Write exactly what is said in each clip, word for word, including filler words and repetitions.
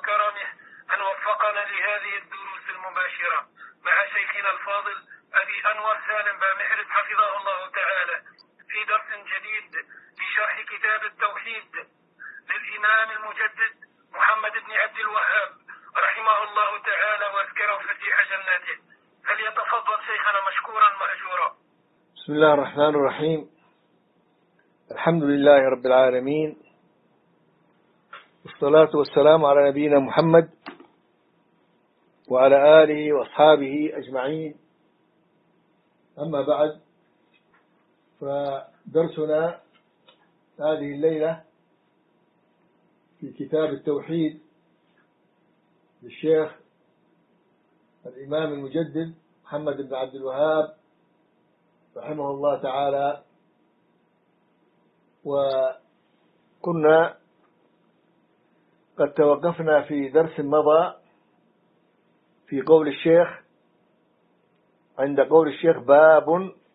وكرمه أن وفقنا لهذه الدروس المباشرة مع شيخنا الفاضل أبي أنور سالم بامحرز حفظه الله تعالى في درس جديد لشرح كتاب التوحيد للإمام المجدد محمد بن عبد الوهاب رحمه الله تعالى واذكره فسيح جناته. فليتفضل شيخنا مشكورا مأجورا. بسم الله الرحمن الرحيم. الحمد لله رب العالمين، والصلاة والسلام على نبينا محمد وعلى آله وأصحابه أجمعين. أما بعد، فدرسنا هذه الليلة في كتاب التوحيد للشيخ الإمام المجدد محمد بن عبد الوهاب رحمه الله تعالى. وكنا قد توقفنا في درس مضى في قول الشيخ، عند قول الشيخ باب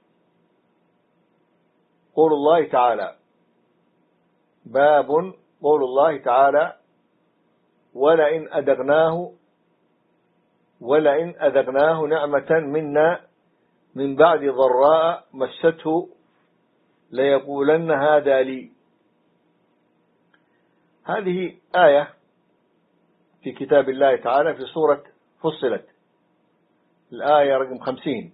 قول الله تعالى باب قول الله تعالى ولئن أذقناه ولئن أذقناه نعمة منا من بعد ضراء مسته ليقولن هذا لي. هذه آية في كتاب الله تعالى في سورة فصلت، الآية رقم خمسين.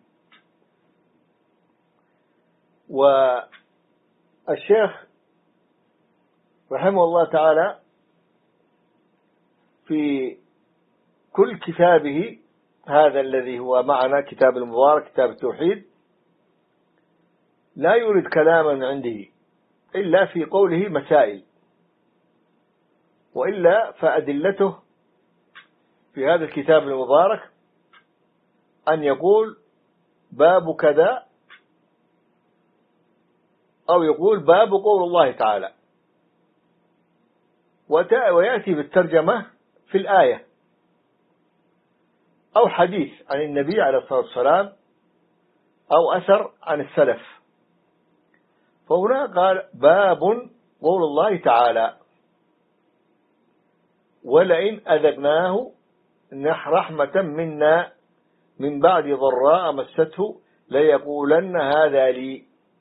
والشيخ رحمه الله تعالى في كل كتابه هذا الذي هو معنا كتاب المبارك كتاب التوحيد لا يريد كلاما من عنده إلا في قوله مسائل، وإلا فأدلته في هذا الكتاب المبارك أن يقول باب كذا أو يقول باب قول الله تعالى، ويأتي بالترجمة في الآية أو حديث عن النبي عليه الصلاة والسلام أو أثر عن السلف. فهنا قال باب قول الله تعالى ولئن أذقناه رحمة منا من بعد ضراء مسته ليقولن هذا لي.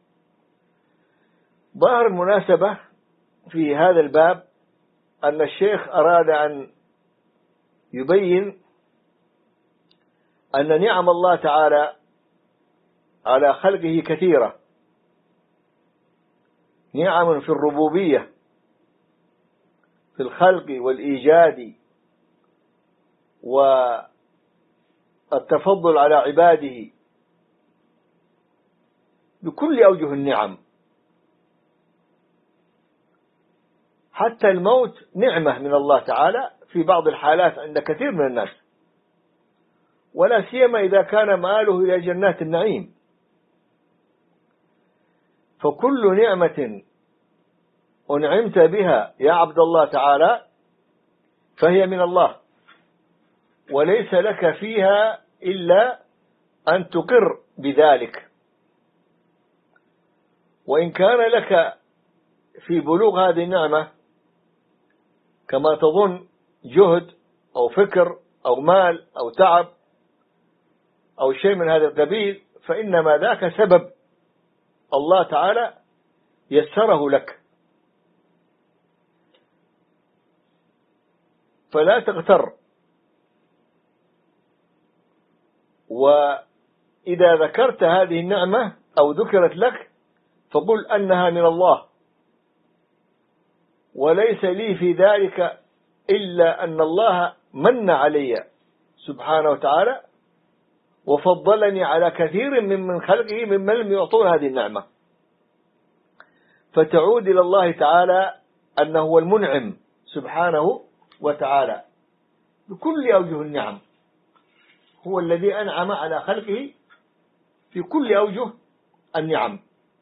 ظاهر المناسبة في هذا الباب أن الشيخ أراد أن يبين أن نعم الله تعالى على خلقه كثيرة، نعم في الربوبية في الخلق والإيجاد والتفضل على عباده بكل أوجه النعم. حتى الموت نعمة من الله تعالى في بعض الحالات عند كثير من الناس، ولا سيما إذا كان مآله إلى جنات النعيم. فكل نعمة أنعمت بها يا عبد الله تعالى فهي من الله، وليس لك فيها إلا أن تقر بذلك. وإن كان لك في بلوغ هذه النعمة كما تظن جهد أو فكر أو مال أو تعب أو شيء من هذا القبيل، فإنما ذاك سبب الله تعالى يسره لك، فلا تغتر. وإذا ذكرت هذه النعمة أو ذكرت لك فقل أنها من الله، وليس لي في ذلك إلا أن الله من علي سبحانه وتعالى وفضلني على كثير من من خلقه ممن لم يعطون هذه النعمة. فتعود إلى الله تعالى أنه هو المنعم سبحانه وتعالى بكل أوجه النعم، هو الذي أنعم على خلقه في كل أوجه النعم.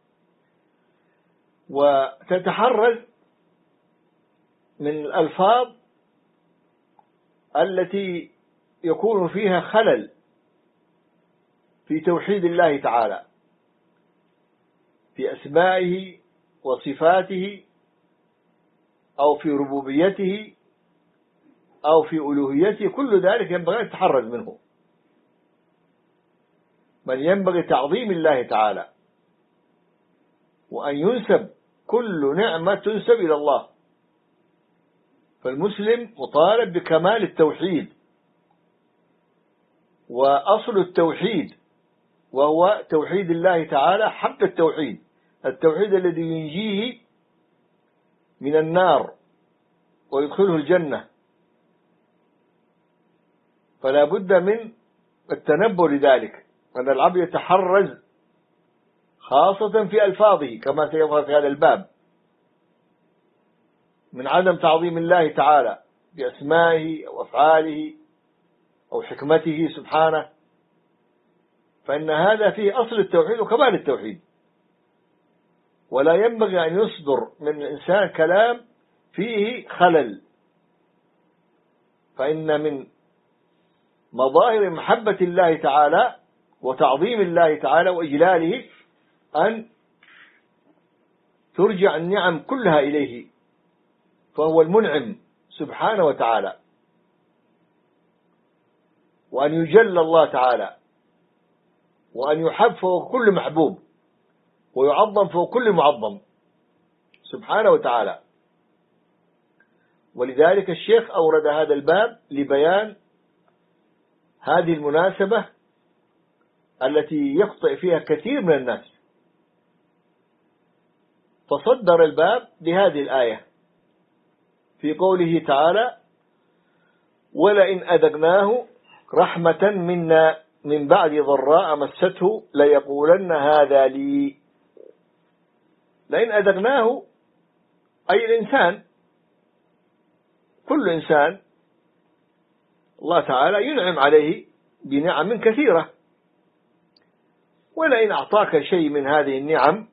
وتتحرز من الألفاظ التي يكون فيها خلل في توحيد الله تعالى في أسمائه وصفاته أو في ربوبيته أو في ألوهيته، كل ذلك ينبغي أن يتحرز منه، بل ينبغي تعظيم الله تعالى، وأن ينسب كل نعمة تنسب إلى الله. فالمسلم مطالب بكمال التوحيد، وأصل التوحيد وهو توحيد الله تعالى حق التوحيد، التوحيد الذي ينجيه من النار ويدخله الجنة. فلا بد من التنبه لذلك، أن العبد يتحرز خاصة في ألفاظه كما سيظهر في هذا الباب، من عدم تعظيم الله تعالى بأسمائه أو أفعاله أو حكمته سبحانه، فإن هذا فيه أصل التوحيد وكمال التوحيد. ولا ينبغي أن يصدر من الإنسان كلام فيه خلل، فإن من مظاهر محبة الله تعالى وتعظيم الله تعالى وإجلاله أن ترجع النعم كلها إليه، فهو المنعم سبحانه وتعالى، وأن يجل الله تعالى، وأن يحب فوق كل محبوب، ويعظم فوق كل معظم سبحانه وتعالى. ولذلك الشيخ أورد هذا الباب لبيان هذه المناسبة التي يخطئ فيها كثير من الناس، فصدر الباب بهذه الآية في قوله تعالى: ولئن أذقناه رحمة منا من بعد ضراء مسته ليقولن هذا لي. لئن أذقناه أي الإنسان، كل إنسان الله تعالى ينعم عليه بنعم كثيرة، ولئن أعطاك شيء من هذه النعم،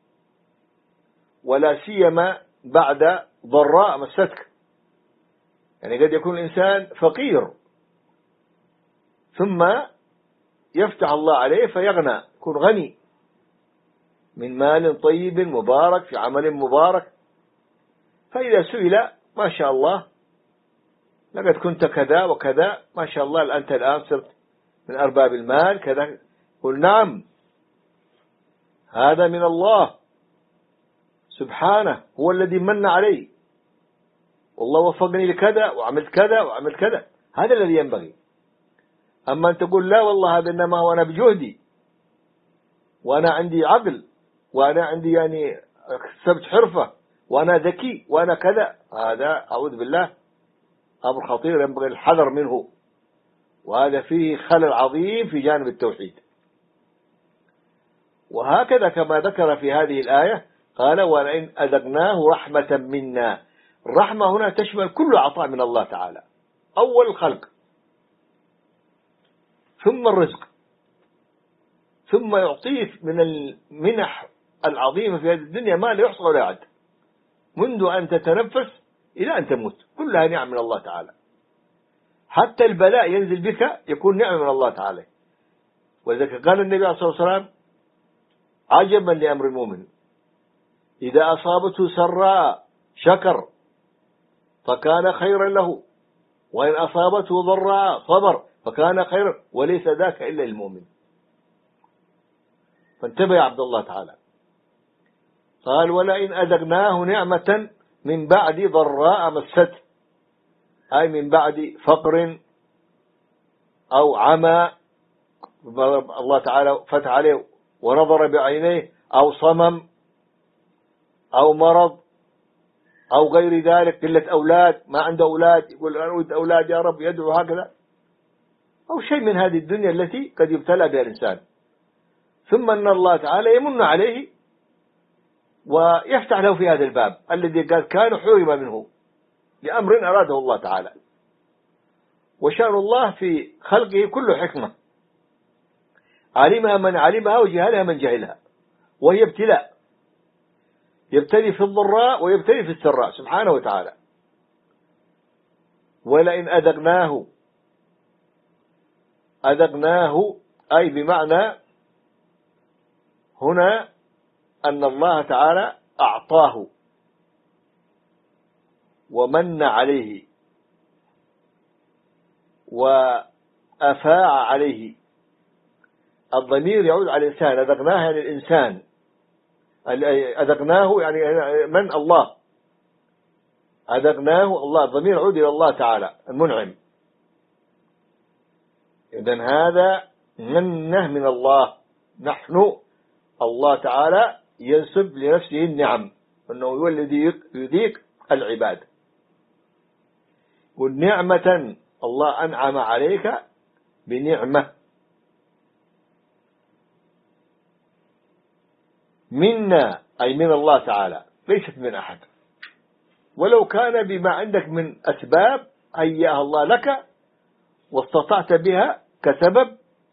ولا سيما بعد ضراء مستك، يعني قد يكون الإنسان فقير ثم يفتح الله عليه فيغنى، يكون غني من مال طيب مبارك في عمل مبارك، فإذا سئل ما شاء الله لقد كنت كذا وكذا، ما شاء الله أنت الآن صرت من أرباب المال كذا، قل نعم، هذا من الله سبحانه، هو الذي من علي، والله وفقني لكذا وعملت كذا وعملت كذا، هذا الذي ينبغي. أما أن تقول لا والله هذا إنما هو أنا بجهدي، وأنا عندي عقل، وأنا عندي يعني اكتسبت حرفة، وأنا ذكي، وأنا كذا، هذا أعوذ بالله أمر خطير ينبغي الحذر منه، وهذا فيه خلل عظيم في جانب التوحيد. وهكذا كما ذكر في هذه الآية قال: ولئن أذقناه رحمة منا. الرحمة هنا تشمل كل عطاء من الله تعالى، أول الخلق ثم الرزق، ثم يعطيك من المنح العظيمة في هذه الدنيا ما لا يحصى ولا يعد، منذ أن تتنفس إلى أن تموت، كلها نعم من الله تعالى. حتى البلاء ينزل بك يكون نعم من الله تعالى. ولذلك قال النبي عليه الصلاة والسلام: عجبا لأمر المؤمن إذا أصابته سراء شكر فكان خيرا له، وإن أصابته ضراء صبر فكان خيرا، وليس ذاك إلا المؤمن. فانتبه يا عبد الله تعالى. قال: ولئن أذقناه نعمة من بعد ضراء مسته، أي من بعد فقر أو عمى الله تعالى فتح عليه ونظر بعينيه، أو صمم أو مرض أو غير ذلك، قلة أولاد، ما عنده أولاد، يقول أنا أريد أولاد يا رب، يدعو هكذا، أو شيء من هذه الدنيا التي قد يبتلى بها الإنسان، ثم أن الله تعالى يمن عليه ويفتح له في هذا الباب الذي قال كان حرم منه لأمر أراده الله تعالى. وشأن الله في خلقه كله حكمة، علمها من علمها وجهلها من جهلها، وهي ابتلاء، يبتلي في الضراء ويبتلي في السراء سبحانه وتعالى. ولئن أذقناه، أذقناه أي بمعنى هنا أن الله تعالى أعطاه ومن عليه، وأفاع عليه. الضمير يعود على الإنسان، أذقناه يعني الإنسان، أذقناه يعني من؟ الله. أذقناه الله، الضمير يعود إلى الله تعالى المنعم. إذن هذا منه من الله. نحن الله تعالى ينسب لنفسه النعم، أنه هو الذي يذيق العباد. والنعمة الله أنعم عليك بنعمة منا، أي من الله تعالى، ليست من أحد. ولو كان بما عندك من أسباب هيأها الله لك واستطعت بها كسبب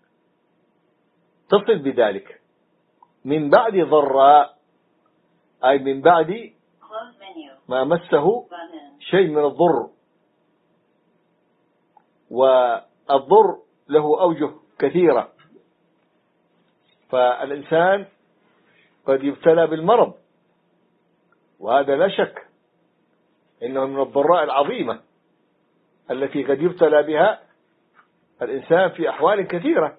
تصل بذلك، من بعد ضراء، أي من بعد ما مسه شيء من الضر. والضر له أوجه كثيرة، فالإنسان قد يبتلى بالمرض، وهذا لا شك إنه من الضراء العظيمة التي قد يبتلى بها الإنسان في أحوال كثيرة.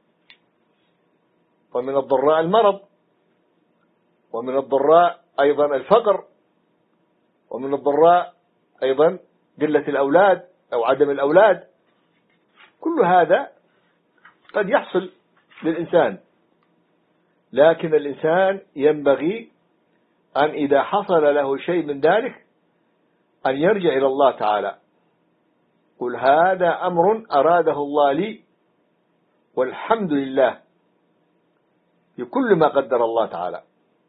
ومن الضراء المرض، ومن الضراء أيضا الفقر، ومن الضراء أيضا قلة الأولاد أو عدم الأولاد. كل هذا قد يحصل للإنسان، لكن الإنسان ينبغي أن إذا حصل له شيء من ذلك أن يرجع إلى الله تعالى، قل هذا أمر أراده الله لي والحمد لله بكل ما قدر الله تعالى،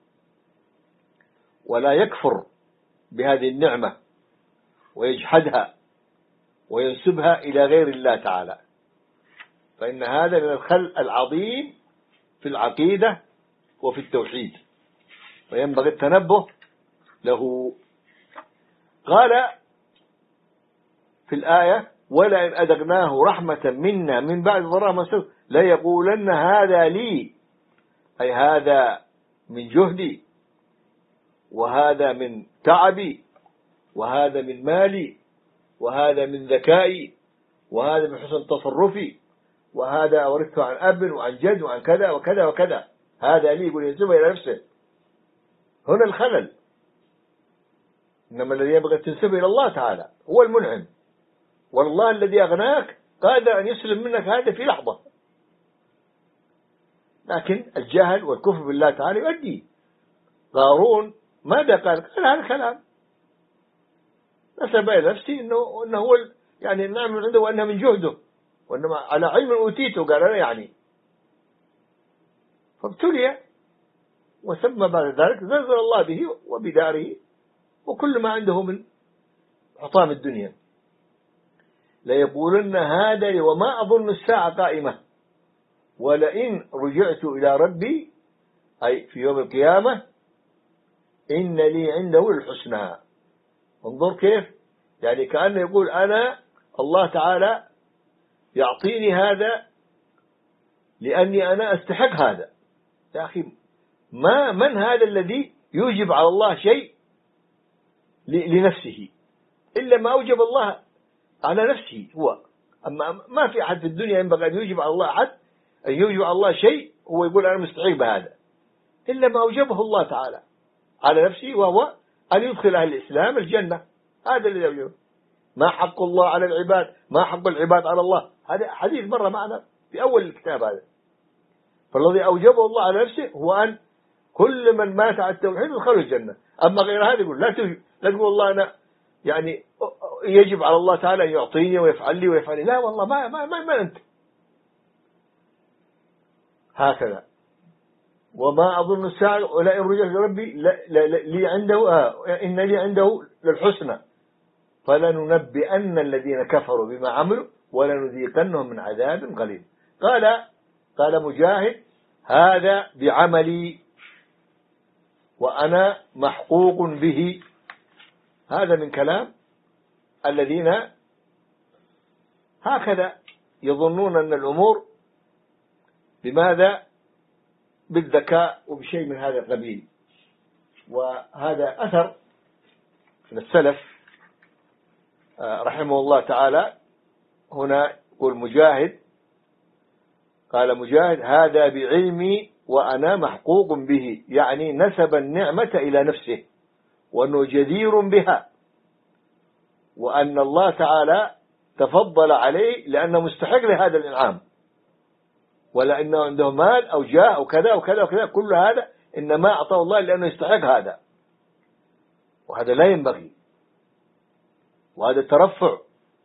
ولا يكفر بهذه النعمة ويجحدها وينسبها إلى غير الله تعالى، فإن هذا من الخلل العظيم في العقيدة وفي التوحيد، وينبغي التنبه له. قال في الآية ولئن أذقناه رحمة منا من بعد ضراء مسته ليقولن هذا لي، أي هذا من جهدي، وهذا من تعبي، وهذا من مالي، وهذا من ذكائي، وهذا من حسن تصرفي، وهذا أورثته عن أب وعن جد وعن كذا وكذا وكذا، هذا لي، يقول ينسبه إلى نفسه. هنا الخلل. إنما الذي يبغى تنسبه إلى الله تعالى هو المنعم، والله الذي أغناك قادر أن يسلم منك هذا في لحظة. لكن الجهل والكفر بالله تعالى يؤدي. قارون ماذا قال؟ قال هذا الكلام، نسب إلى نفسي إنه إنه هو يعني النعم من عنده وأنها من جهده، وإنما على علم أوتيته، قال أنا يعني. فابتلي وسمى بعد ذلك زلزل الله به وبداره وكل ما عنده من حطام الدنيا. ليقولن هذا وما أظن الساعة قائمة ولئن رجعت إلى ربي، أي في يوم القيامة، إن لي عنده الحسنى. انظر كيف، يعني كأنه يقول أنا الله تعالى يعطيني هذا لأني أنا أستحق هذا. يا أخي، ما من هذا الذي يوجب على الله شيء لنفسه إلا ما أوجب الله على نفسه هو. أما ما في أحد في الدنيا ينبغي أن يوجب على الله أحد أن يوجب على الله شيء هو يقول أنا مستحق بهذا، إلا ما أوجبه الله تعالى على نفسه، وهو أن يدخل أهل الإسلام الجنة. هذا الذي يوجبه. ما حق الله على العباد، ما حق العباد على الله. هذا حديث مرة معنا في أول الكتاب هذا. فالذي أوجبه الله على نفسه هو أن كل من مات على التوحيد يدخل الجنة. أما غير هذا يقول لا تجب، لا تقول والله أنا يعني يجب على الله تعالى أن يعطيني ويفعل لي ويفعل لي. لا والله، ما ما ما, ما أنت هكذا. وما أظن الساعة ولئن رجعت لربي لي عنده آه إن لي عنده للحسنى فلننبئن الذين كفروا بما عملوا ولنذيقنهم من عذاب غليظ. قال قال مجاهد هذا بعملي وأنا محقوق به. هذا من كلام الذين هكذا يظنون أن الأمور بماذا؟ بالذكاء وبشيء من هذا القبيل. وهذا أثر من السلف رحمه الله تعالى هنا يقول مجاهد، قال مجاهد: هذا بعلمي وأنا محقوق به، يعني نسب النعمة إلى نفسه وأنه جدير بها، وأن الله تعالى تفضل عليه لأنه مستحق لهذا الإنعام، ولا أنه عنده مال أو جاه أو كذا وكذا وكذا، كل هذا إنما أعطاه الله لأنه يستحق هذا، وهذا لا ينبغي، وهذا الترفع.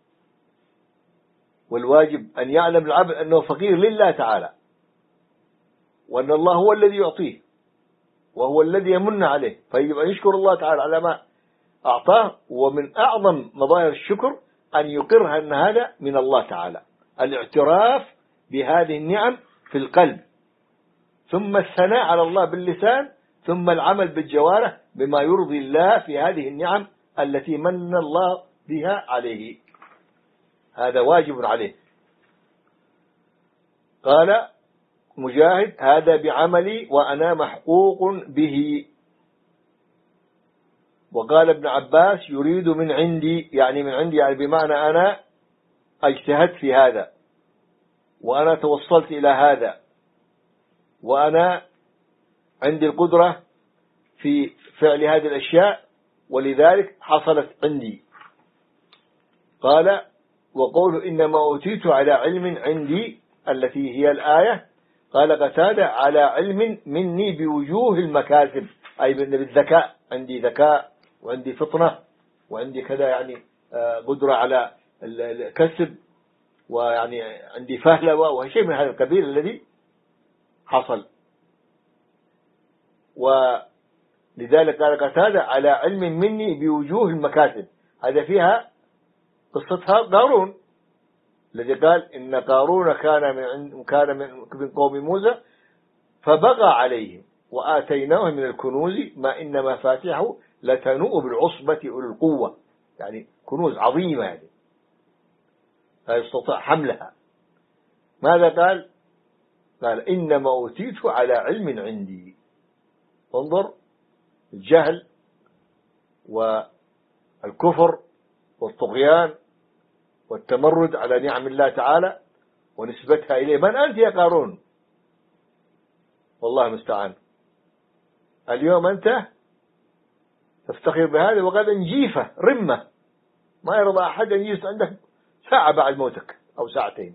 والواجب أن يعلم العبد أنه فقير لله تعالى، وأن الله هو الذي يعطيه وهو الذي يمن عليه، فيجب أن يشكر الله تعالى على ما أعطاه. ومن أعظم مظاهر الشكر أن يقرها أن هذا من الله تعالى، الاعتراف بهذه النعم في القلب، ثم الثناء على الله باللسان، ثم العمل بالجوارح بما يرضي الله في هذه النعم التي من الله بها عليه، هذا واجب عليه. قال مجاهد: هذا بعملي وأنا محقوق به. وقال ابن عباس: يريد من عندي، يعني من عندي يعني بمعنى أنا اجتهدت في هذا، وأنا توصلت إلى هذا، وأنا عندي القدرة في فعل هذه الأشياء، ولذلك حصلت عندي. قال: وقول إنما أوتيت على علم عندي التي هي الآية، قال قتادة: على علم مني بوجوه المكاسب، أي بالذكاء، عندي ذكاء وعندي فطنة وعندي كذا، يعني قدرة على الكسب، ويعني عندي فهلوة وشيء من هذا الكبير الذي حصل. ولذلك قال قتادة: على علم مني بوجوه المكاسب. هذا فيها قصتها قارون، الذي قال إن قارون كان من كان من قوم موسى فبغى عليهم وآتيناه من الكنوز ما إن مفاتحه لتنوء بالعصبة أولي القوة، يعني كنوز عظيمة، يعني لا يستطيع حملها. ماذا قال؟ قال: إنما أوتيت على علم عندي. انظر الجهل والكفر والطغيان والتمرد على نعم الله تعالى ونسبتها إليه. من أنت يا قارون؟ والله المستعان. اليوم أنت تفتخر بهذا وغدا نجيفة رمة، ما يرضى أحد أن يجلس عندك ساعة بعد موتك أو ساعتين.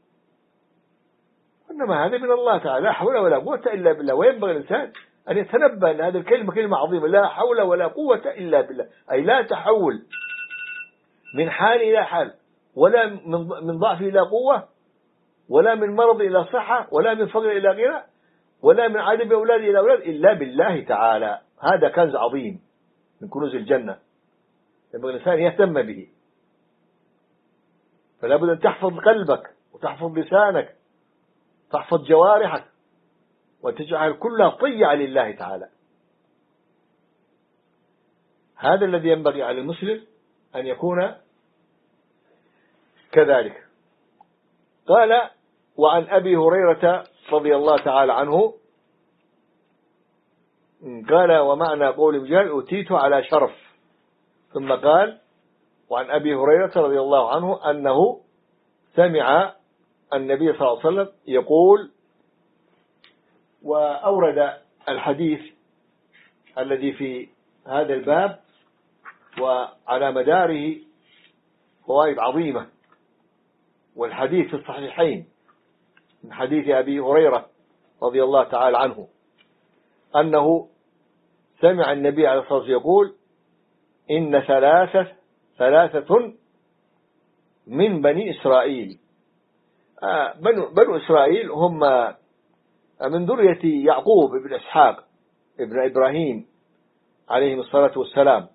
إنما هذا من الله تعالى، لا حول ولا قوة إلا بالله. وينبغي الإنسان أن يتنبه أن هذه الكلمة كلمة عظيمة، لا حول ولا قوة إلا بالله، أي لا تحول من حال إلى حال، ولا من ضعف إلى قوة، ولا من مرض إلى صحة، ولا من فقر إلى غنى، ولا من عدم أولاد إلى أولاد، إلا بالله تعالى. هذا كنز عظيم من كنوز الجنة، ينبغي الإنسان يهتم به. فلا بد أن تحفظ قلبك وتحفظ لسانك، تحفظ جوارحك، وتجعل كلها طيعة لله تعالى. هذا الذي ينبغي على المسلم أن يكون كذلك. قال: وعن أبي هريرة رضي الله تعالى عنه قال: ومعنى قول مجاهد: أوتيت على شرف. ثم قال: وعن أبي هريرة رضي الله عنه أنه سمع النبي صلى الله عليه وسلم يقول. وأورد الحديث الذي في هذا الباب وعلى مداره فوائد عظيمة. والحديث في الصحيحين من حديث أبي هريرة رضي الله تعالى عنه أنه سمع النبي عليه الصلاة والسلام يقول: إن ثلاثة ثلاثة من بني إسرائيل. آه بنو, بنو إسرائيل هم من ذرية يعقوب ابن إسحاق ابن إبراهيم عليهم الصلاة والسلام.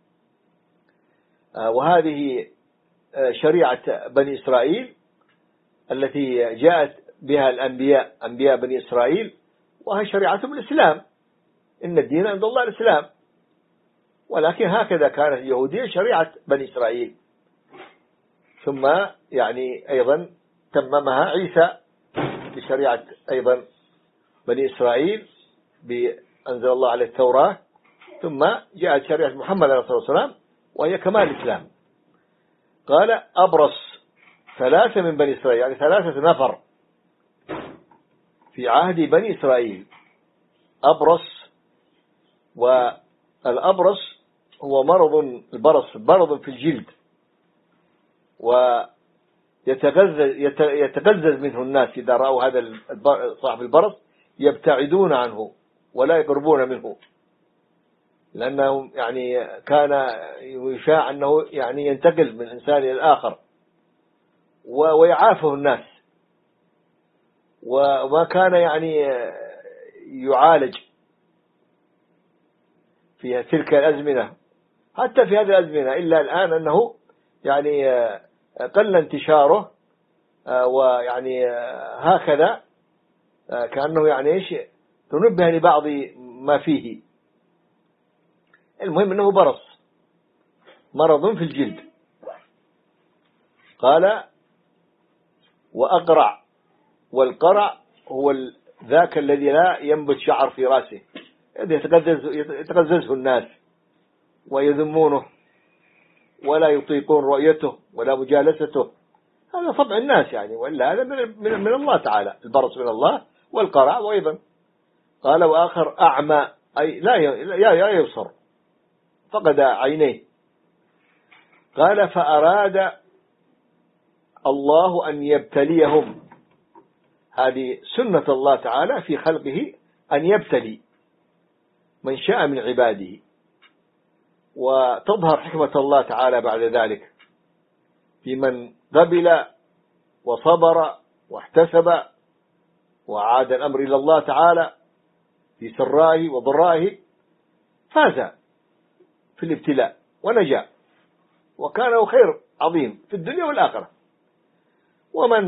آه وهذه آه شريعة بني إسرائيل التي جاءت بها الأنبياء أنبياء بني إسرائيل، وهي شريعتهم الإسلام. إن الدين عند الله الإسلام، ولكن هكذا كانت اليهودية شريعة بني إسرائيل، ثم يعني أيضا تممها عيسى بشريعة أيضا بني إسرائيل بأنزل الله عليه التوراة، ثم جاءت شريعة محمد عليه الصلاة والسلام وهي كمال الإسلام. قال: أبرص ثلاثة من بني إسرائيل، يعني ثلاثة نفر في عهد بني إسرائيل أبرص. والأبرص هو مرض، البرص مرض في الجلد، ويتغزز يتغزز منه الناس. إذا رأوا هذا صاحب البرص يبتعدون عنه ولا يقربون منه، لأنه يعني كان يشاع أنه يعني ينتقل من إنسان إلى الآخر ويعافه الناس، وما كان يعني يعالج في تلك الأزمنة حتى في هذه الأزمنة، إلا الآن أنه يعني قل انتشاره، ويعني هكذا كأنه يعني إيش تنبه لبعض ما فيه. المهم أنه برص، مرض في الجلد. قال وأقرع، والقرع هو ذاك الذي لا ينبت شعر في رأسه، يتغزز يتغززه الناس ويذمونه ولا يطيقون رؤيته ولا مجالسته. هذا طبع الناس يعني، وإلا هذا من, من الله تعالى، البرص من الله والقرع أيضا. قال وآخر أعمى، أي لا لا يبصر، فقد عينيه. قال فأراد الله أن يبتليهم، هذه سنة الله تعالى في خلقه أن يبتلي من شاء من عباده، وتظهر حكمة الله تعالى بعد ذلك في من قبل وصبر واحتسب وعاد الأمر إلى الله تعالى في سرائه وضرائه، فاز في الابتلاء ونجا، وكان له خير عظيم في الدنيا والآخرة. ومن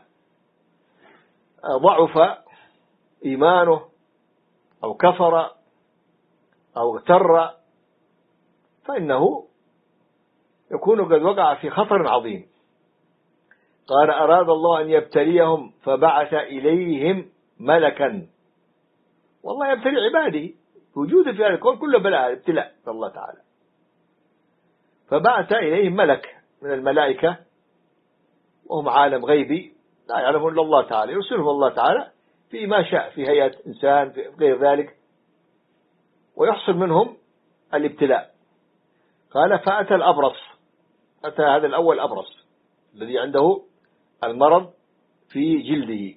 ضعف إيمانه أو كفر أو اغتر فإنه يكون قد وقع في خطر عظيم. قال أراد الله أن يبتليهم فبعث إليهم ملكا، والله يبتلي عباده، وجود في هذا الكون كله بلاء ابتلاء من الله تعالى. فبعث إليهم ملك من الملائكة، وهم عالم غيبي لا يعلمه إلا الله تعالى، يرسلهم الله تعالى في ما شاء، في هيئة إنسان في غير ذلك، ويحصل منهم الابتلاء. قال فأتى الأبرص، أتى هذا الأول أبرص الذي عنده المرض في جلده،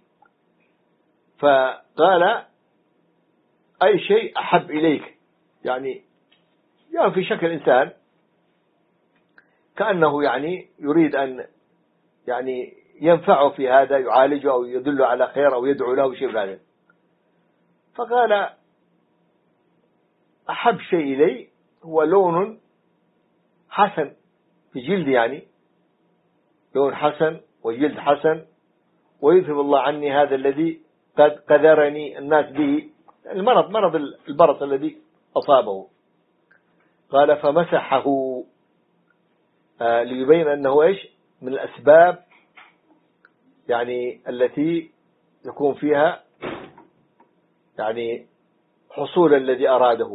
فقال أي شيء أحب إليك، يعني يعني في شكل إنسان كأنه يعني يريد أن يعني ينفعه في هذا، يعالجه أو يدل على خير أو يدعو له شيء هذا. فقال أحب شيء إلي هو لون حسن في جلد، يعني لون حسن وجلد حسن، ويذهب الله عني هذا الذي قد قدرني الناس به، المرض مرض البرص الذي أصابه. قال فمسحه، آه ليبين أنه إيش من الأسباب يعني التي يكون فيها يعني حصول الذي أراده.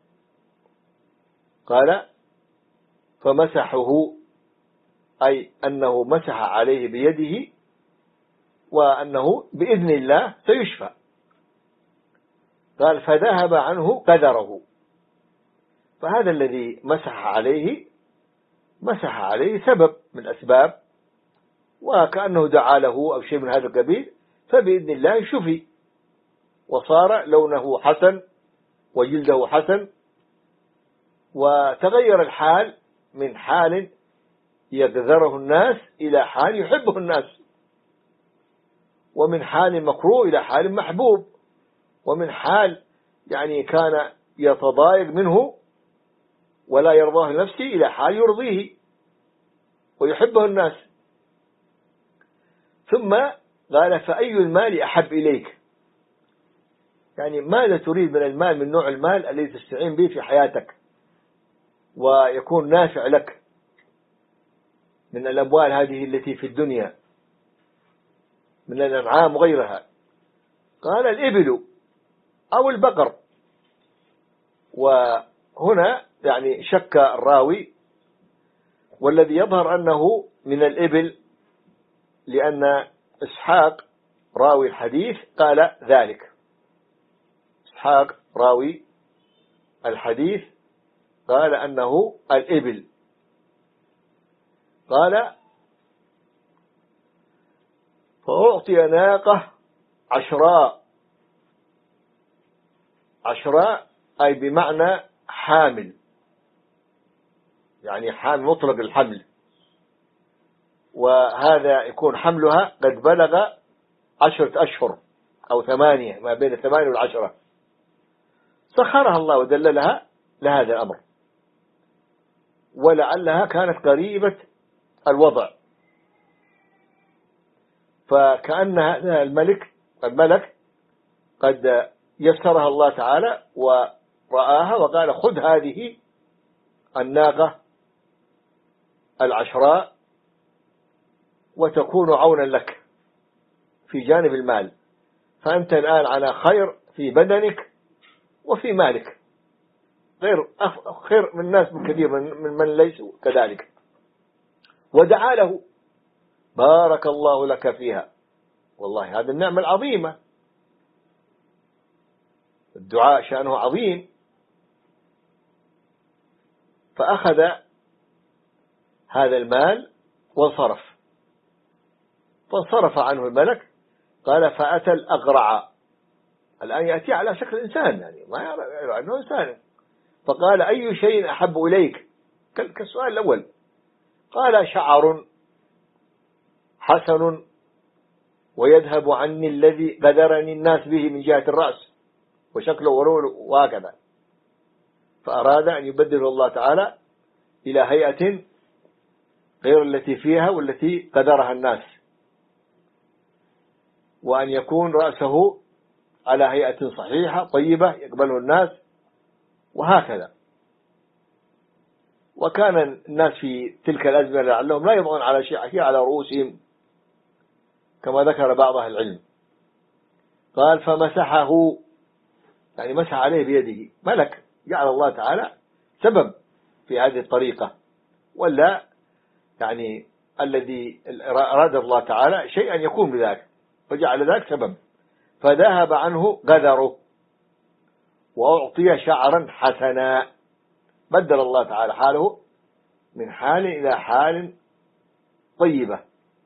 قال فمسحه أي أنه مسح عليه بيده، وأنه بإذن الله سيشفى. قال فذهب عنه قدره، فهذا الذي مسح عليه مسح عليه سبب من أسباب، وكأنه دعا له أو شيء من هذا القبيل، فبإذن الله شفي وصار لونه حسن وجلده حسن، وتغير الحال من حال يقذره الناس إلى حال يحبه الناس، ومن حال مكروه إلى حال محبوب، ومن حال يعني كان يتضايق منه ولا يرضاه لنفسه إلى حال يرضيه ويحبه الناس. ثم قال فأي المال أحب إليك، يعني ماذا تريد من المال، من نوع المال الذي تستعين به في حياتك ويكون نافع لك من الأموال هذه التي في الدنيا من الأنعام وغيرها. قال الإبل أو البقر. وهنا يعني شك الراوي، والذي يظهر أنه من الإبل، لأن إسحاق راوي الحديث قال ذلك. إسحاق راوي الحديث قال أنه الإبل. قال فأعطي ناقة عشراء. عشراء أي بمعنى حامل، يعني حامل مطلق الحمل، وهذا يكون حملها قد بلغ عشرة أشهر أو ثمانية، ما بين الثمانية والعشرة. سخرها الله ودللها لهذا الأمر، ولعلها كانت قريبة الوضع، فكأن هذا الملك الملك قد يسرها الله تعالى ورآها وقال خذ هذه الناقة العشراء وتكون عونا لك في جانب المال، فأنت الآن على خير في بدنك وفي مالك، غير خير من الناس من كثير من من ليسوا كذلك. ودعا له بارك الله لك فيها. والله هذا النعمة العظيمة، الدعاء شأنه عظيم. فأخذ هذا المال وانصرف، فانصرف عنه الملك. قال فأتى الأقرع. الآن يأتي على شكل إنسان، يعني ما يرى أنه إنسان. فقال أي شيء أحب إليك؟ كالسؤال الأول. قال شعر حسن ويذهب عني الذي غدرني الناس به من جهة الرأس وشكله ورول وهكذا. فأراد أن يبدل الله تعالى إلى هيئة غير التي فيها والتي قدرها الناس، وأن يكون رأسه على هيئة صحيحة طيبة يقبله الناس وهكذا. وكان الناس في تلك الأزمنة لعلهم لا يضعون على شيء على رؤوسهم كما ذكر بعض أهل العلم. قال فمسحه، يعني مسح عليه بيده. ملك جعل الله تعالى سبب في هذه الطريقة، ولا يعني الذي أراد الله تعالى شيئا يكون بذلك، فجعل ذلك سبب. فذهب عنه غدره وأعطي شعرا حسنا. بدل الله تعالى حاله من حال إلى حال طيبة.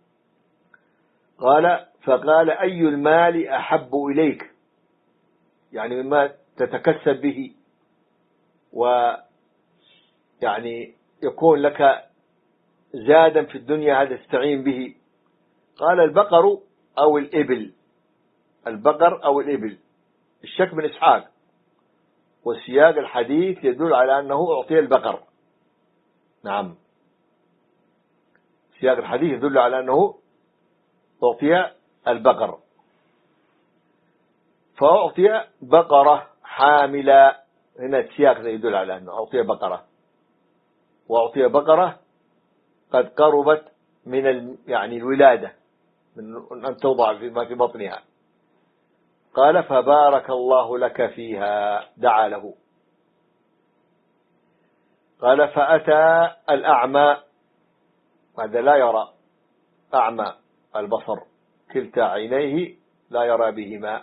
قال فقال أي المال أحب إليك، يعني مما تتكسب به ويعني يكون لك زادا في الدنيا هذا تستعين به. قال البقر أو الإبل. البقر أو الإبل. الشك من إسحاق، والسياق الحديث يدل على أنه أعطي البقر. نعم، سياق الحديث يدل على أنه أعطي البقر. فأعطي بقرة حاملة. هنا السياق يدل على أنه أعطي بقرة، وأعطي بقرة قد قربت من ال... يعني الولادة، من أن توضع فيما في بطنها. قال فبارك الله لك فيها. دعا له. قال فأتى الأعمى. هذا لا يرى، أعمى البصر، كلتا عينيه لا يرى بهما.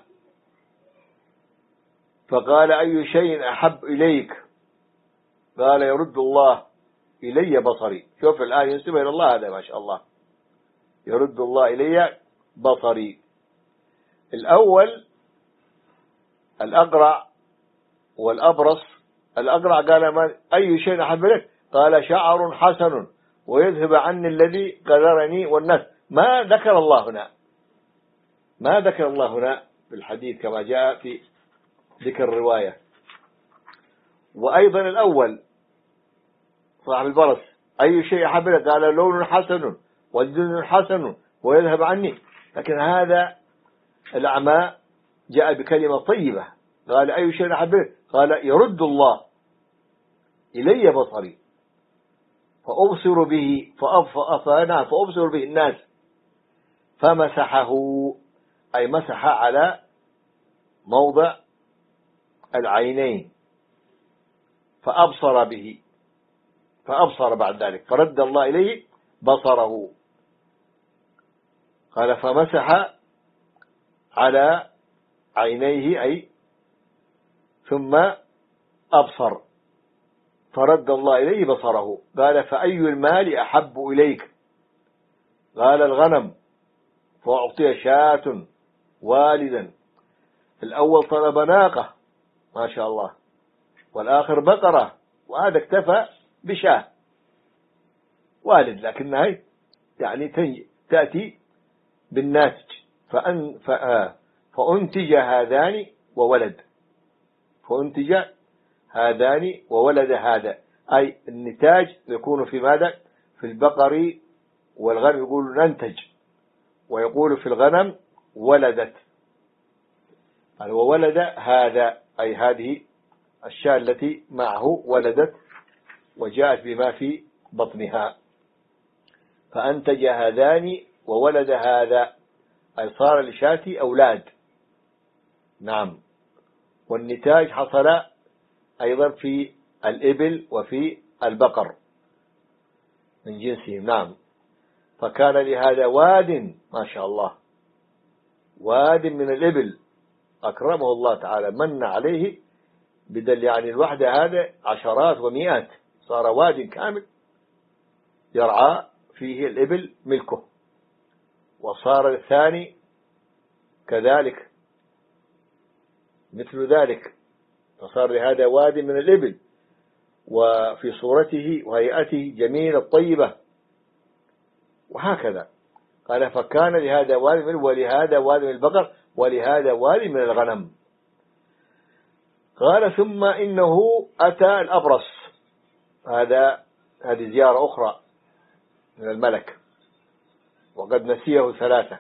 فقال أي شيء أحب إليك؟ قال يرد الله إلي بصري. شوف الآن ينسب إلى الله، هذا ما شاء الله، يرد الله إلي بصري. الأول الأقرع والأبرص. الأقرع قال ما أي شيء أحب إليك؟ قال شعر حسن ويذهب عني الذي قدرني والناس. ما ذكر الله هنا، ما ذكر الله هنا في الحديث كما جاء في ذكر الرواية. وأيضا الأول صاحب البرص أي شيء أحب إليك؟ قال لون حسن وجن حسن ويذهب عني. لكن هذا الأعمى جاء بكلمة طيبة، قال أي شيء أحب إليك؟ قال يرد الله إلي بصري فأبصر به فأنا فأبصر به الناس. فمسحه، أي مسح على موضع العينين فأبصر به، فأبصر بعد ذلك، فرد الله إليه بصره. قال فمسح على عينيه أي ثم أبصر فرد الله إليه بصره. قال فأي المال أحب إليك؟ قال الغنم، فأعطي شاة والدا. الأول طلب ناقة ما شاء الله، والآخر بقرة، وهذا اكتفى بشاة والد، لكنها يعني تأتي بالناتج. فأن فأنتج هذان وولد، فأنتج هذان وولد هذا، أي النتاج يكون في ماذا؟ في البقر والغنم يقول ننتج، ويقول في الغنم ولدت. يعني وولد هذا أي هذه الشاة التي معه ولدت وجاءت بما في بطنها. فأنتج هذان وولد هذا أي صار لشاة أولاد. نعم. والنتاج حصل أيضا في الإبل وفي البقر من جنسهم. نعم. فكان لهذا واد ما شاء الله، واد من الإبل أكرمه الله تعالى، من عليه بدل يعني الوحدة هذا عشرات ومئات، صار واد كامل يرعى فيه الإبل ملكه. وصار الثاني كذلك مثل ذلك، فصار لهذا واد من الإبل وفي صورته وهيئته جميلة الطيبة، وهكذا. قال فكان لهذا واد من، ولهذا واد من البقر، ولهذا واد من الغنم. قال ثم إنه أتى الأبرص، هذا هذه زيارة أخرى من الملك، وقد نسيه ثلاثة،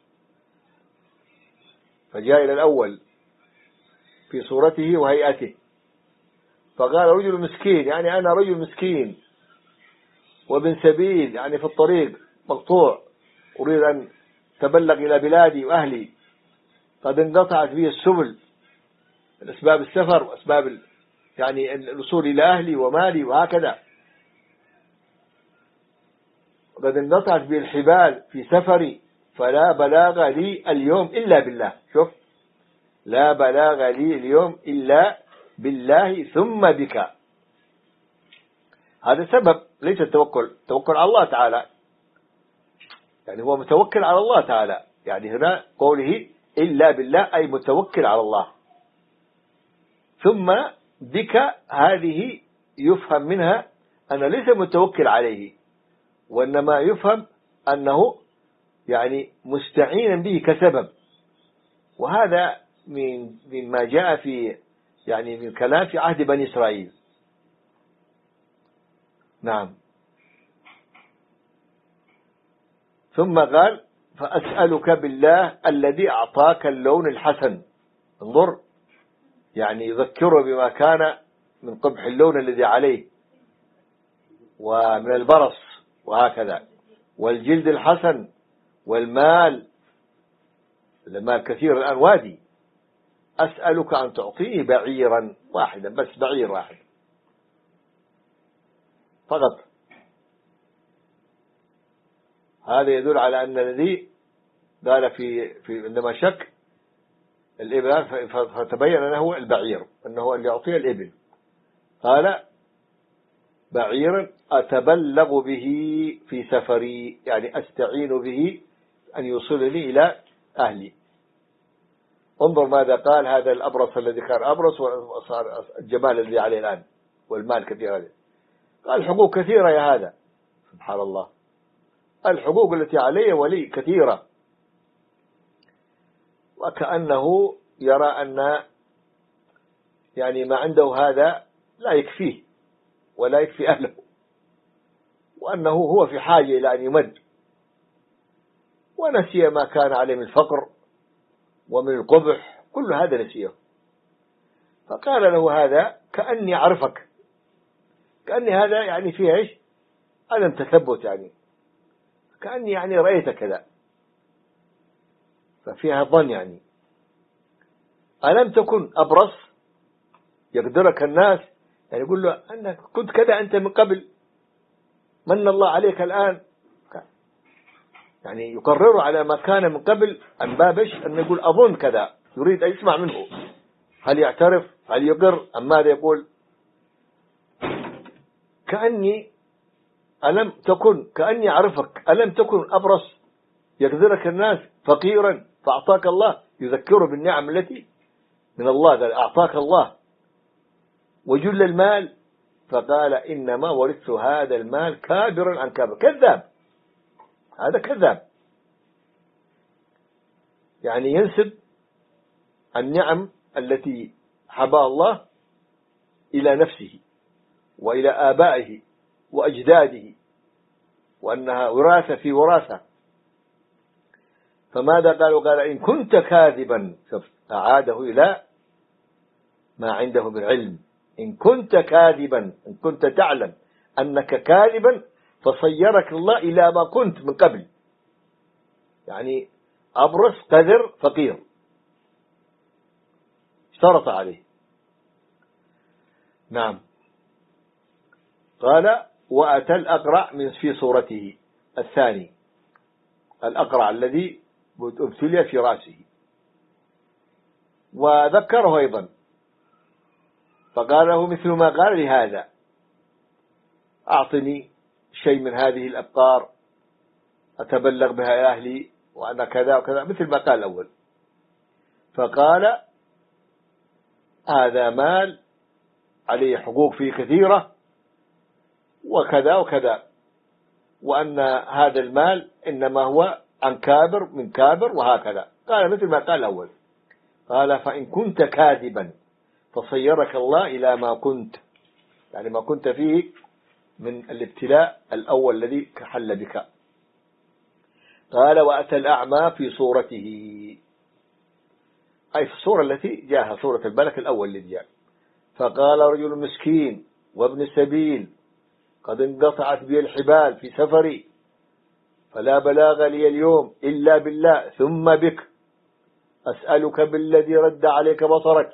فجاء إلى الأول في صورته وهيئته، فقال رجل مسكين، يعني أنا رجل مسكين وابن سبيل، يعني في الطريق مقطوع، أريد أن تبلغ إلى بلادي وأهلي، قد انقطعت بي السبل، الأسباب السفر وأسباب يعني الوصول إلى أهلي ومالي وهكذا، قد انقطعت بي الحبال في سفري، فلا بلاغ لي اليوم إلا بالله. شوف، لا بلاغ لي اليوم إلا بالله ثم بك. هذا سبب، ليس التوكل، التوكل على الله تعالى، يعني هو متوكل على الله تعالى، يعني هنا قوله إلا بالله أي متوكل على الله. ثم بك هذه يفهم منها أنه ليس متوكل عليه، وإنما يفهم أنه يعني مستعينا به كسبب. وهذا من مما جاء في يعني من كلام في عهد بني إسرائيل. نعم. ثم قال فأسألك بالله الذي أعطاك اللون الحسن. انظر، يعني يذكره بما كان من قبح اللون الذي عليه ومن البرص وهكذا، والجلد الحسن والمال، المال كثير الآن وادي. أسألك أن تعطيه بعيرا واحدا، بس بعير واحد فقط. هذا يدل على أن الذي قال في في عندما شك الإبل فتبين أنه البعير، أنه اللي يعطيه الإبل. قال بعيرا أتبلغ به في سفري، يعني أستعين به أن يوصلني إلى أهلي. انظر ماذا قال هذا الأبرص الذي كان أبرص وصار الجمال الذي عليه الآن والمال كثير هذا. قال حقوق كثيرة يا هذا، سبحان الله، الحقوق التي عليه ولي كثيرة. وكأنه يرى أن يعني ما عنده هذا لا يكفيه ولا يكفي أهله، وأنه هو في حاجة إلى أن يمد، ونسي ما كان عليه من الفقر ومن القبح، كل هذا نسيه. فقال له هذا كأني أعرفك، كأني هذا يعني فيه إيش؟ عدم تثبت، يعني كأني يعني رأيتك كذا، ففيها ظن، يعني ألم تكن أبرص؟ يقدرك الناس، يعني يقول له أنك كنت كذا أنت من قبل، من الله عليك الآن. يعني يقرر على ما كان من قبل عن بابش أن يقول أظن كذا، يريد أن يسمع منه هل يعترف هل يقر أم ماذا يقول. كأني ألم تكن كأني أعرفك ألم تكن أبرص يقدرك الناس فقيرا فأعطاك الله، يذكره بالنعم التي من الله، قال أعطاك الله وجل المال، فقال إنما ورثت هذا المال كابرا عن كابر. كذاب، هذا كذاب، يعني ينسب النعم التي حباها الله إلى نفسه وإلى آبائه وأجداده، وأنها وراثة في وراثة. فماذا قالوا؟ قال إن كنت كاذبا، أعاده إلى ما عنده من علم. إن كنت كاذبا، إن كنت تعلم أنك كاذبا فصيرك الله إلى ما كنت من قبل، يعني أبرص قذر فقير، اشترط عليه. نعم. قال وأتى الأقرع من في صورته الثاني، الأقرع الذي ابتلي في رأسه، وذكره أيضا فقال له مثل ما قال لهذا، أعطني شيء من هذه الأبقار أتبلغ بها إلى أهلي وأنا كذا وكذا، مثل ما قال الأول. فقال هذا مال عليه حقوق فيه كثيرة وكذا وكذا، وأن هذا المال إنما هو عن كابر من كابر وهكذا. قال مثل ما قال الأول. قال فإن كنت كاذبا فصيرك الله إلى ما كنت، يعني ما كنت فيه من الابتلاء الأول الذي حل بك. قال وأتى الأعمى في صورته، أي في الصورة التي جاءها صورة الملك الأول الذي جاء. فقال رجل مسكين وابن سبيل قد انقطعت بي الحبال في سفري فلا بلاغ لي اليوم إلا بالله ثم بك، أسألك بالذي رد عليك بصرك.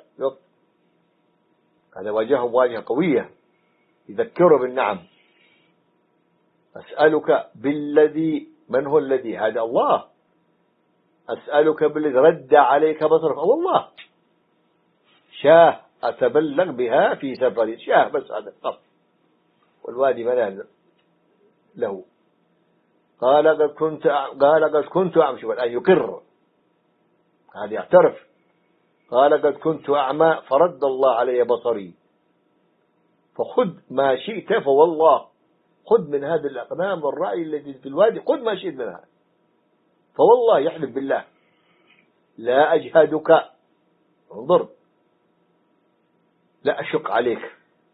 هذا واجهه مواجهة قوية، يذكره بالنعم. أسألك بالذي، من هو الذي؟ هذا الله. أسألك بالذي رد عليك بصرك، أو الله. شاه أتبلغ بها في سفري، شاه بس هذا الطف، والوادي منال له. قال قد كنت قال قد كنت أعمى، شوف الآن يقر، هذا يعترف. قال قد كنت أعمى فرد الله علي بصري فخذ ما شئت، فوالله خذ من هذه الأقدام والرأي الذي في الوادي، خذ ما شئت منها، فوالله يحلف بالله لا أجهدك، انظر، لا أشق عليك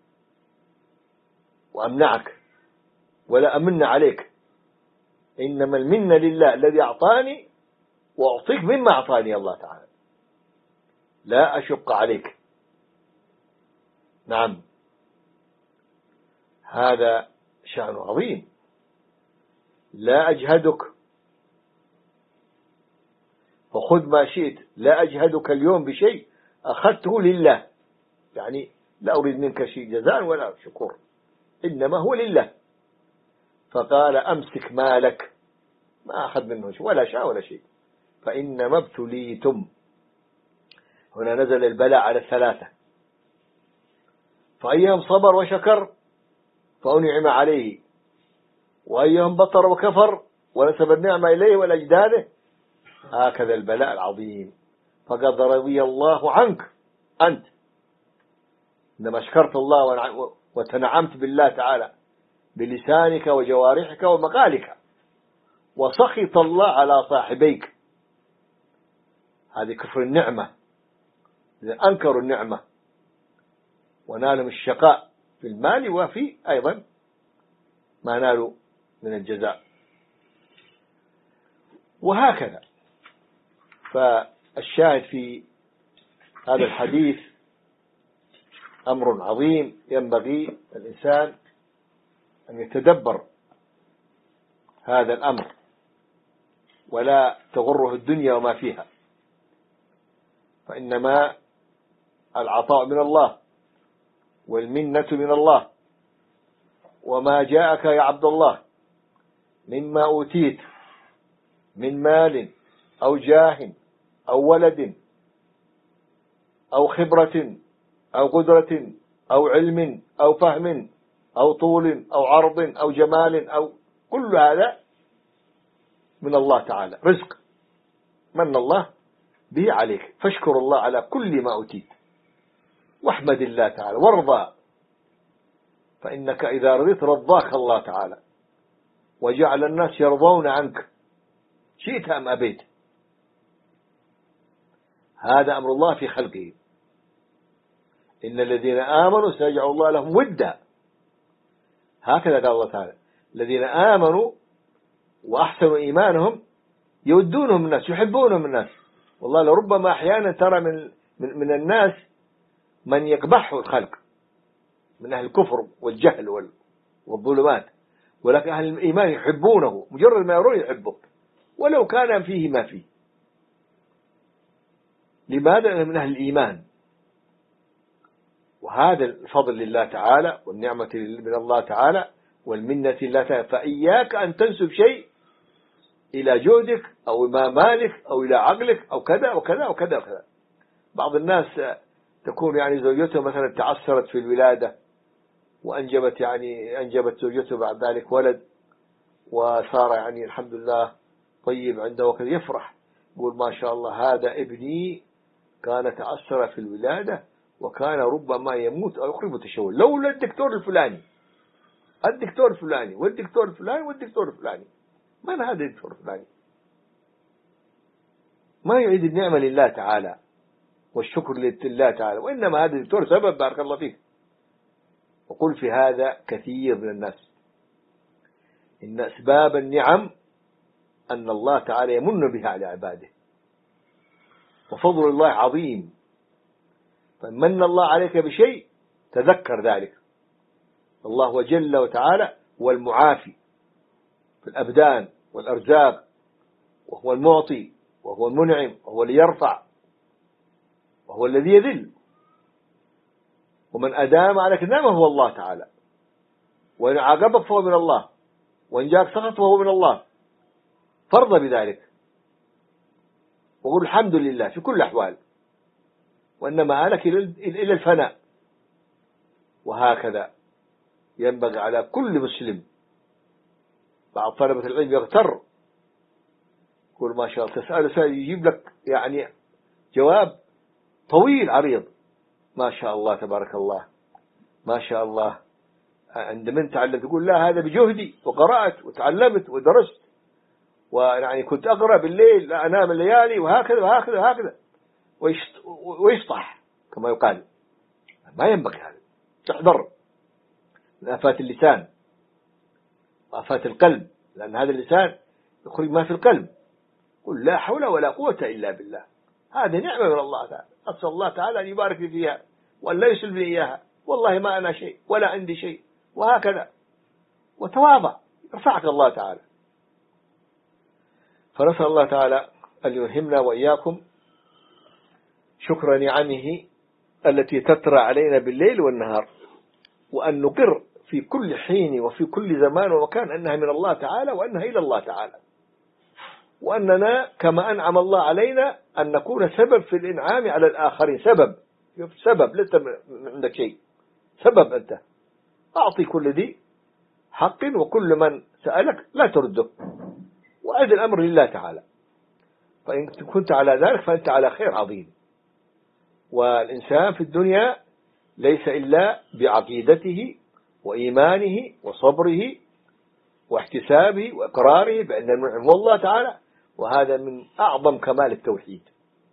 وأمنعك ولا أمن عليك، إنما المنة لله الذي أعطاني وأعطيك مما أعطاني الله تعالى، لا أشق عليك. نعم، هذا شأن عظيم. لا أجهدك فخذ ما شئت، لا أجهدك اليوم بشيء أخذته لله، يعني لا أريد منك شيء جزاء ولا شكر، إنما هو لله. فقال أمسك مالك، ما أخذ منه شيء ولا شاء ولا شيء، فإنما ابتليتم. هنا نزل البلاء على الثلاثة، فأيهم صبر وشكر فأنعم عليه، وأيهم بطر وكفر ونسب النعمة إليه والأجداده، هكذا البلاء العظيم. فقد رضي الله عنك أنت إنما شكرت الله وتنعمت بالله تعالى بلسانك وجوارحك ومقالك، وسخط الله على صاحبيك، هذه كفر النعمة، إذا أنكروا النعمة ونالهم الشقاء في المال وفي أيضا ما نالوا من الجزاء، وهكذا. فالشاهد في هذا الحديث أمر عظيم، ينبغي الإنسان أن يتدبر هذا الأمر ولا تغره الدنيا وما فيها، فإنما العطاء من الله والمنة من الله. وما جاءك يا عبد الله مما أوتيت من مال أو جاه أو ولد أو خبرة أو قدرة أو علم أو فهم أو طول أو عرض أو جمال أو كل هذا من الله تعالى، رزق من الله به عليك، فاشكر الله على كل ما أوتيت واحمد الله تعالى وارضى، فإنك إذا رضيت رضاك الله تعالى وجعل الناس يرضون عنك شئت أم أبيت. هذا أمر الله في خلقه. إن الذين آمنوا سيجعل الله لهم ودا، هكذا قال الله تعالى، الذين آمنوا وأحسنوا إيمانهم يودونهم الناس، يحبونهم الناس. والله لربما أحيانا ترى من, من, من الناس من يقبحه الخلق من أهل الكفر والجهل والظلمات، ولكن أهل الإيمان يحبونه، مجرد ما يرون يحبه ولو كان فيه ما فيه. لماذا؟ من أهل الإيمان. وهذا الفضل لله تعالى والنعمة من الله تعالى والمنة لله تعالى. فإياك أن تنسب شيء إلى جهدك أو إلى مالك أو إلى عقلك أو كذا وكذا وكذا وكذا. بعض الناس تكون يعني زوجته مثلا تعثرت في الولادة وأنجبت يعني أنجبت زوجته بعد ذلك ولد وصار يعني الحمد لله طيب عنده وكذا، يفرح يقول ما شاء الله هذا ابني كان تأثر في الولادة وكان ربما يموت أو يخرج متشوه لولا الدكتور الفلاني الدكتور الفلاني والدكتور الفلاني والدكتور الفلاني. من هذا الدكتور الفلاني؟ ما يعيد النعمة لله تعالى والشكر لله تعالى، وإنما هذا الدكتور سبب بارك الله فيك. وقل في هذا كثير من الناس إن أسباب النعم أن الله تعالى يمن بها على عباده، وفضل الله عظيم. فمن الله عليك بشيء تذكر ذلك. الله جل وتعالى هو المعافي في الأبدان والأرزاق، وهو المعطي وهو المنعم وهو اللي يرفع وهو الذي يذل. ومن أدام عليك نعمة هو الله تعالى، وإن عاقبك فهو من الله، وإن جاءك سخط فهو من الله. فرض بذلك وقل الحمد لله في كل الأحوال، وإنما آلك إلى الفناء. وهكذا ينبغي على كل مسلم. بعض طلبة العلم يغتر يقول ما شاء الله تسأل سائل يجيب لك يعني جواب طويل عريض، ما شاء الله تبارك الله ما شاء الله. عندما تعلمت تقول لا هذا بجهدي وقرأت وتعلمت ودرست، ويعني كنت أقرأ بالليل لا أنام الليالي وهكذا وهكذا وهكذا، ويشطح كما يقال. ما ينبغي هذا. تحذر من آفات اللسان وآفات القلب، لأن هذا اللسان يخرج ما في القلب. قل لا حول ولا قوة إلا بالله. هذه نعمة من الله تعالى، أسأل الله تعالى أن يبارك لي فيها وأن لا يسلبني إياها. والله ما أنا شيء ولا عندي شيء وهكذا، وتواضع يرفعك الله تعالى. فنسأل الله تعالى أن يلهمنا وإياكم شكر نعمه التي تترى علينا بالليل والنهار، وأن نقر في كل حين وفي كل زمان ومكان أنها من الله تعالى وأنها إلى الله تعالى، وأننا كما أنعم الله علينا أن نكون سبب في الإنعام على الآخرين. سبب سبب لست عندك شيء، سبب أنت. أعطي كل ذي حق وكل من سألك لا ترده، وأدي الأمر لله تعالى. فإن كنت على ذلك فأنت على خير عظيم. والإنسان في الدنيا ليس إلا بعقيدته وإيمانه وصبره واحتسابه وإقراره بأن المنعم هو الله تعالى، وهذا من أعظم كمال التوحيد،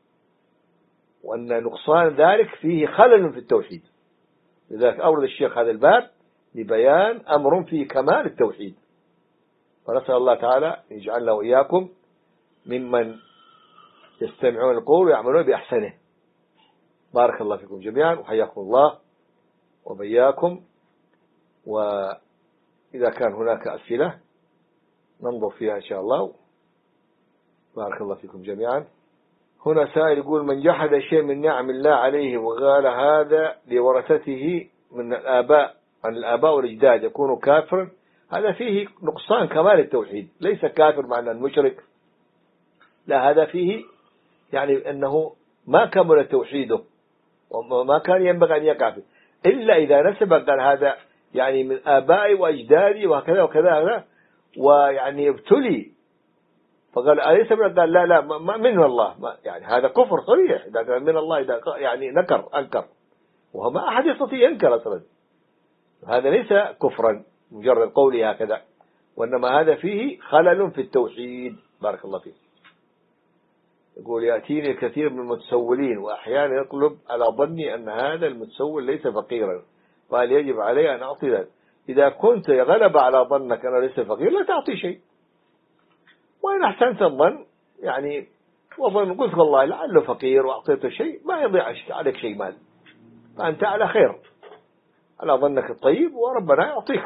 وأن نقصان ذلك فيه خلل في التوحيد. لذلك أورد الشيخ هذا الباب لبيان أمر فيه كمال التوحيد. فنسأل الله تعالى أن يجعلنا وإياكم ممن يستمعون القول ويعملون بأحسنه. بارك الله فيكم جميعا وحياكم الله وبياكم. وإذا كان هناك أسئلة ننظر فيها إن شاء الله. بارك الله فيكم جميعا. هنا سائل يقول من جحد شيء من نعم الله عليه وقال هذا لورثته من الآباء عن الآباء والأجداد يكون كافرا. هذا فيه نقصان كمال التوحيد. ليس كافر معنى المشرك لا، هذا فيه يعني أنه ما كمل توحيده وما كان ينبغي أن يقع فيه، إلا إذا نسب قال هذا يعني من آبائي وأجدادي وكذا وكذا، ويعني ابتلي فقال أليس من، قال لا لا ما من الله، ما يعني هذا كفر صريح إذا كان من الله، إذا يعني نكر أنكر، وهو ما أحد يستطيع ينكر أصلا. هذا ليس كفرا مجرد قولي هكذا، وإنما هذا فيه خلل في التوحيد. بارك الله فيك. يقول يأتيني الكثير من المتسولين وأحيانا يقلب على ظني أن هذا المتسول ليس فقيرا، قال يجب علي أن أعطي ذلك. إذا كنت غلب على ظنك أنه ليس فقير لا تعطي شيء، وإن أحسنت الظن يعني وظن قلت والله لعله فقير وأعطيته شيء ما يضيع عليك شيء مال، فأنت على خير على ظنك الطيب وربنا يعطيك.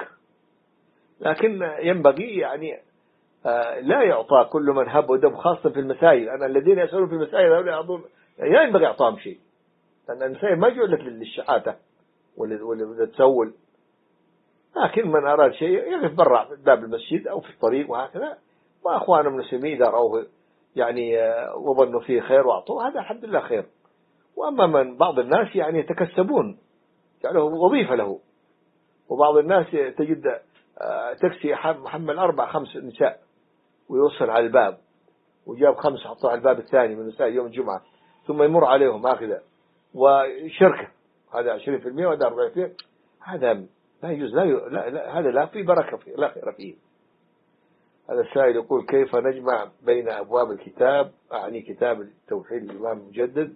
لكن ينبغي يعني لا يعطى كل من هب ودب، خاصة في المسائل. أنا الذين يسألون في المسائل هؤلاء أظن لا ينبغي إعطاهم شيء، لأن المسائل ما جعلت للشحاتة واللي تسول. لكن من أراد شيء يقف برا باب المسجد أو في الطريق وهكذا، وأخواننا المسلمين إذا رأوه يعني وظنوا فيه خير وأعطوه، هذا الحمد لله خير. وأما من بعض الناس يعني يتكسبون جعله وظيفة له، وبعض الناس تجد تكسي محمل أربع خمس نساء ويوصل على الباب، وجاب خمس حطوا على الباب الثاني من نساء يوم الجمعة، ثم يمر عليهم هكذا وشركة، هذا عشرين في المئة وهذا أربعين في المئة، هذا لا يجوز، لا, لا, لا هذا لا في بركة فيه، لا خير فيه. هذا السائل يقول كيف نجمع بين أبواب الكتاب، أعني كتاب التوحيد الإمام المجدد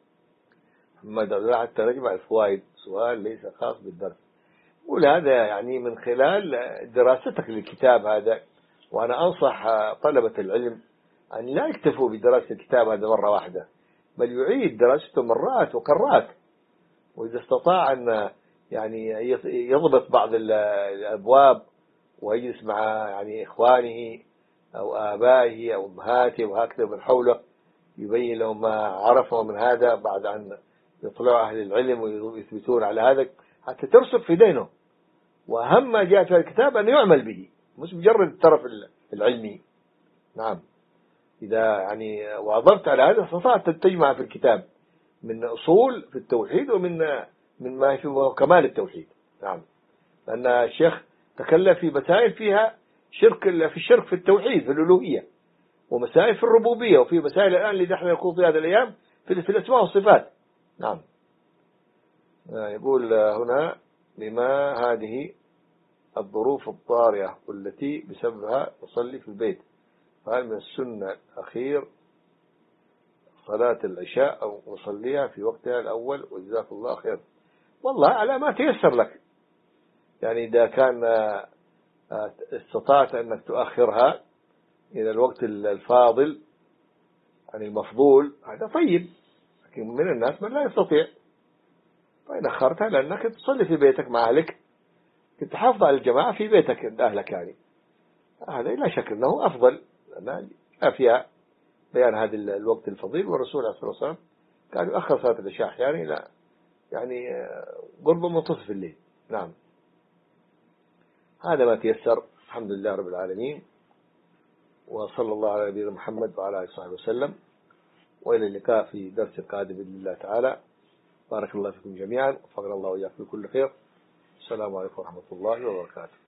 محمد عبد الله، حتى نجمع الفوائد؟ سؤال ليس خاص بالدرس. قول هذا يعني من خلال دراستك للكتاب هذا، وأنا أنصح طلبة العلم أن لا يكتفوا بدراسة الكتاب هذا مرة واحدة، بل يعيد دراسته مرات وكرات، وإذا استطاع أن يعني يضبط بعض الأبواب ويجلس مع يعني إخوانه أو آبائه أو أمهاته وهكذا من حوله، يبين لهم ما عرفوا من هذا بعد أن يطلعوا أهل العلم ويثبتون على هذا، حتى ترسخ في دينه. وأهم ما جاء في الكتاب أن يعمل به، مش مجرد الطرف العلمي. نعم، إذا يعني واظبت على هذا استطعت تجمع في الكتاب من أصول في التوحيد ومن من ما فيه كمال التوحيد. نعم، لأن الشيخ تكلم في مسائل فيها شرك، في الشرك في التوحيد في الألوهية، ومسائل في الربوبية، وفي مسائل الآن اللي نحن نقول في هذه الأيام في الأسماء والصفات. نعم. يقول هنا لما هذه الظروف الطارئة والتي بسببها أصلي في البيت، فهل من السنة الأخير صلاة العشاء أو أصليها في وقتها الأول؟ وجزاك الله خير. والله على ما تيسر لك، يعني إذا كان استطعت أنك تؤخرها إلى الوقت الفاضل يعني المفضول هذا طيب، لكن من الناس من لا يستطيع، فإن أخرتها لأنك تصلي في بيتك مع أهلك، تحافظ على الجماعة في بيتك عند أهلك، يعني هذا لا شك أنه أفضل، لأن فيها بيان هذا الوقت الفضيل. والرسول عليه الصلاة والسلام كان يؤخر صلاة العشاء أحيانا إلى يعني قرب منتصف الليل. نعم، هذا ما تيسر، الحمد لله رب العالمين، وصلى الله على نبينا محمد وعلى آله وصحبه وسلم، وإلى اللقاء في درس قادم بإذن الله تعالى. بارك الله فيكم جميعا، وفقنا الله وإياكم بكل خير. السلام عليكم ورحمة الله وبركاته.